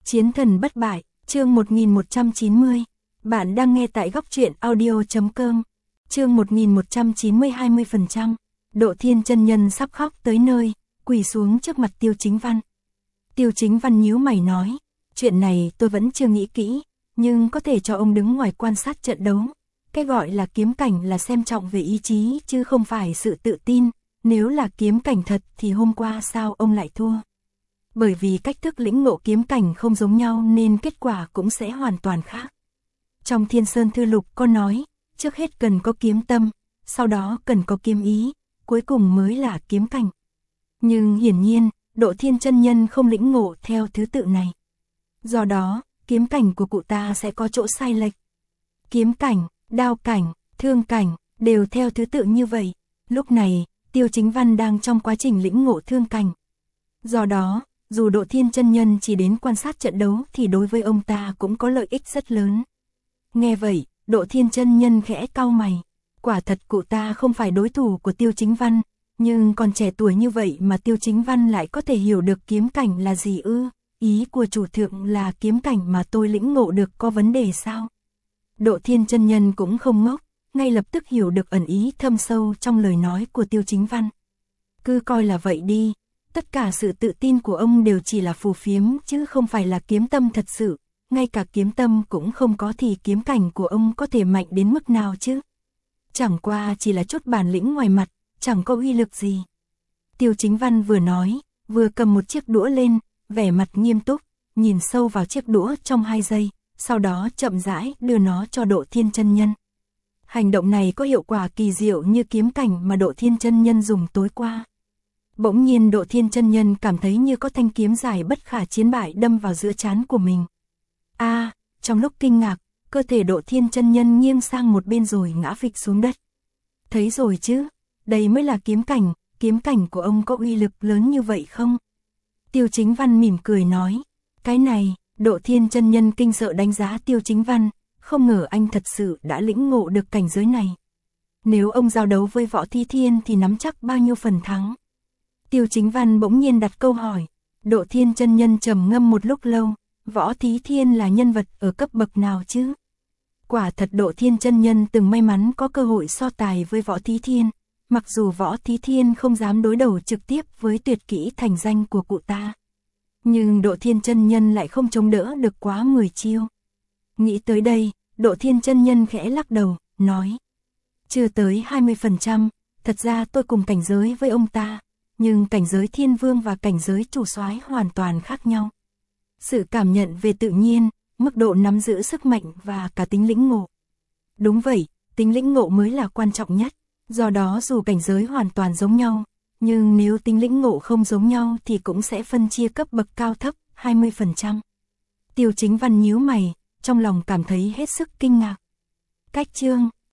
Chiến thần bất bại, chương 1190. Bạn đang nghe tại góc truyện audio.com. Chương 1190 20%. Độ Thiên chân nhân sắp khóc tới nơi, quỳ xuống trước mặt Tiêu Chính Văn. Tiêu Chính Văn nhíu mày nói, chuyện này tôi vẫn chưa nghĩ kỹ, nhưng có thể cho ông đứng ngoài quan sát trận đấu. Cái gọi là kiếm cảnh là xem trọng về ý chí chứ không phải sự tự tin, nếu là kiếm cảnh thật thì hôm qua sao ông lại thua? Bởi vì cách thức lĩnh ngộ kiếm cảnh không giống nhau nên kết quả cũng sẽ hoàn toàn khác. Trong Thiên Sơn Thư Lục có nói, trước hết cần có kiếm tâm, sau đó cần có kiếm ý, cuối cùng mới là kiếm cảnh. Nhưng hiển nhiên, Độ Thiên chân nhân không lĩnh ngộ theo thứ tự này. Do đó, kiếm cảnh của cụ ta sẽ có chỗ sai lệch. Kiếm cảnh, đao cảnh, thương cảnh, đều theo thứ tự như vậy. Lúc này, Tiêu Chính Văn đang trong quá trình lĩnh ngộ thương cảnh. Do đó, dù Độ Thiên chân nhân chỉ đến quan sát trận đấu thì đối với ông ta cũng có lợi ích rất lớn. Nghe vậy, Độ Thiên chân nhân khẽ cau mày. Quả thật cụ ta không phải đối thủ của Tiêu Chính Văn, nhưng còn trẻ tuổi như vậy mà Tiêu Chính Văn lại có thể hiểu được kiếm cảnh là gì ư? Ý của chủ thượng là kiếm cảnh mà tôi lĩnh ngộ được có vấn đề sao? Độ Thiên chân nhân cũng không ngốc, ngay lập tức hiểu được ẩn ý thâm sâu trong lời nói của Tiêu Chính Văn. Cứ coi là vậy đi, tất cả sự tự tin của ông đều chỉ là phù phiếm chứ không phải là kiếm tâm thật sự, ngay cả kiếm tâm cũng không có thì kiếm cảnh của ông có thể mạnh đến mức nào chứ? Chẳng qua chỉ là chút bản lĩnh ngoài mặt, chẳng có uy lực gì. Tiêu Chính Văn vừa nói, vừa cầm một chiếc đũa lên, vẻ mặt nghiêm túc, nhìn sâu vào chiếc đũa trong 2 giây, sau đó chậm rãi đưa nó cho Độ Thiên chân nhân. Hành động này có hiệu quả kỳ diệu như kiếm cảnh mà Độ Thiên chân nhân dùng tối qua. Bỗng nhiên Độ Thiên chân nhân cảm thấy như có thanh kiếm dài bất khả chiến bại đâm vào giữa trán của mình. Trong lúc kinh ngạc, cơ thể Độ Thiên chân nhân nghiêng sang một bên rồi ngã phịch xuống đất. Thấy rồi chứ, đây mới là kiếm cảnh của ông có uy lực lớn như vậy không? Tiêu Chính Văn mỉm cười nói, cái này, Độ Thiên chân nhân kinh sợ đánh giá Tiêu Chính Văn, không ngờ anh thật sự đã lĩnh ngộ được cảnh giới này. Nếu ông giao đấu với Võ Thí Thiên thì nắm chắc bao nhiêu phần thắng? Tiêu Chính Văn bỗng nhiên đặt câu hỏi. Độ Thiên chân nhân trầm ngâm một lúc lâu, Võ Thí Thiên là nhân vật ở cấp bậc nào chứ? Quả thật Độ Thiên chân nhân từng may mắn có cơ hội so tài với Võ Thí Thiên, mặc dù Võ Thí Thiên không dám đối đầu trực tiếp với tuyệt kỹ thành danh của cụ ta. Nhưng Độ Thiên chân nhân lại không chống đỡ được quá 10 chiêu. Nghĩ tới đây, Độ Thiên chân nhân khẽ lắc đầu, nói, chưa tới 20%, thật ra tôi cùng cảnh giới với ông ta, nhưng cảnh giới thiên vương và cảnh giới chủ soái hoàn toàn khác nhau. Sự cảm nhận về tự nhiên, mức độ nắm giữ sức mạnh và cả tính lĩnh ngộ. Đúng vậy, tính lĩnh ngộ mới là quan trọng nhất, do đó dù cảnh giới hoàn toàn giống nhau, nhưng nếu tính lĩnh ngộ không giống nhau thì cũng sẽ phân chia cấp bậc cao thấp, 20%. Tiêu Chính Văn nhíu mày, trong lòng cảm thấy hết sức kinh ngạc. Cách chương,